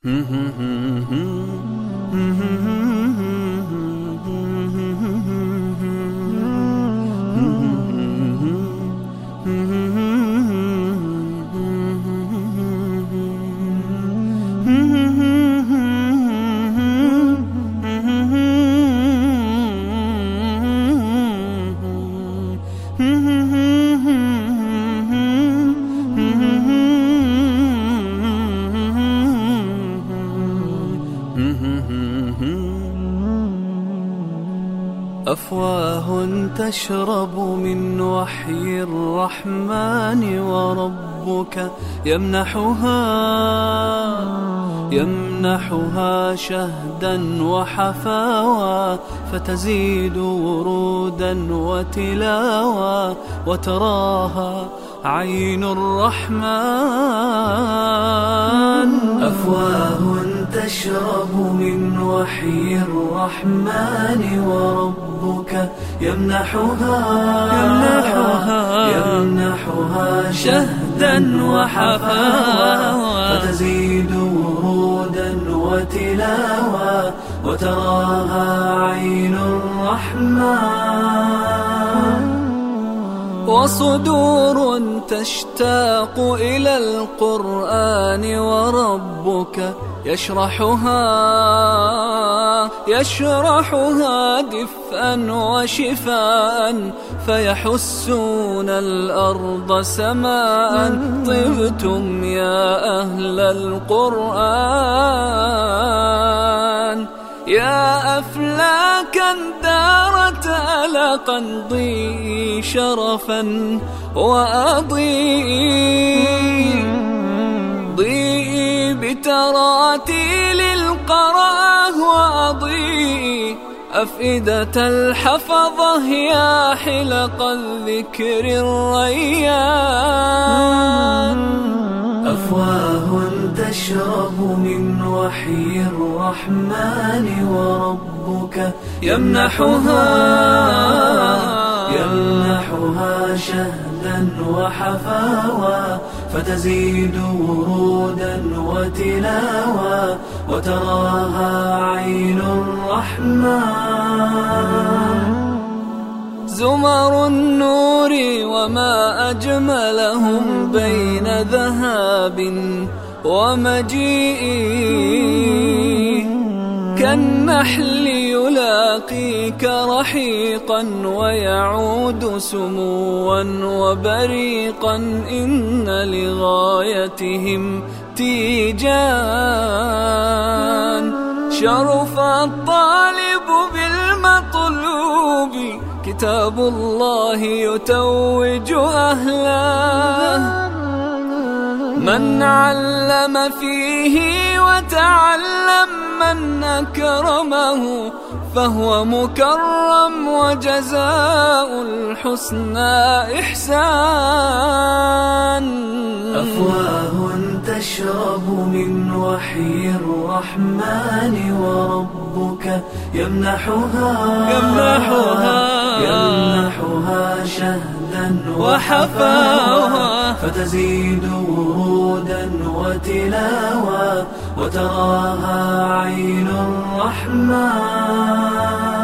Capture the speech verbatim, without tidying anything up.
أفواه تشرب من وحي الرحمن وربك يمنحها يمنحها شهدا وحفاوى فتزيد ورودا وتلاوى وتراها عين الرحمن. أفواه تشرب من وحي الرحمن وربك يمنحها يمنحها يمنحها شهدا وحفاوى فتزيد ورودا وتلاوى وتراها عين الرحمن. وصدور تشتاق إلى القرآن وربك يشرحها يشرحها دفءا وشفاء فيحسون الأرض سماء. طبتم يا أهل القرآن يا أفلاكا دارت ألقا ضيئي شرفا وأضيئي ضيئي بتراتيل القرآه وأضيئي أفئدة الحفظة يا حلق الذكر الريان. أفواه تشرب من وحي الرحمن وربك يمنحها يمنحها شهدا وحفاوى فتزيد ورودا وتلاوى وتراها عين الرحمن. زمر النور وما أجملهم بين ذهاب ومجيء كالنحل يلاقيك رحيقا ويعود سموا وبريقا. إن لغايتهم تيجان شرف الطالب بالمطلوب كتاب الله يتوج أهله. من علم فيه وتعلم من أكرمه فهو مكرم وجزاء الحسنى إحسان. أفواه تشرب من وحي الرحمن وربك يمنحها يمنحها يمنحها شهدا وحفاوى فتزيد ورودا وتلاوى وتراها عين الرحمن.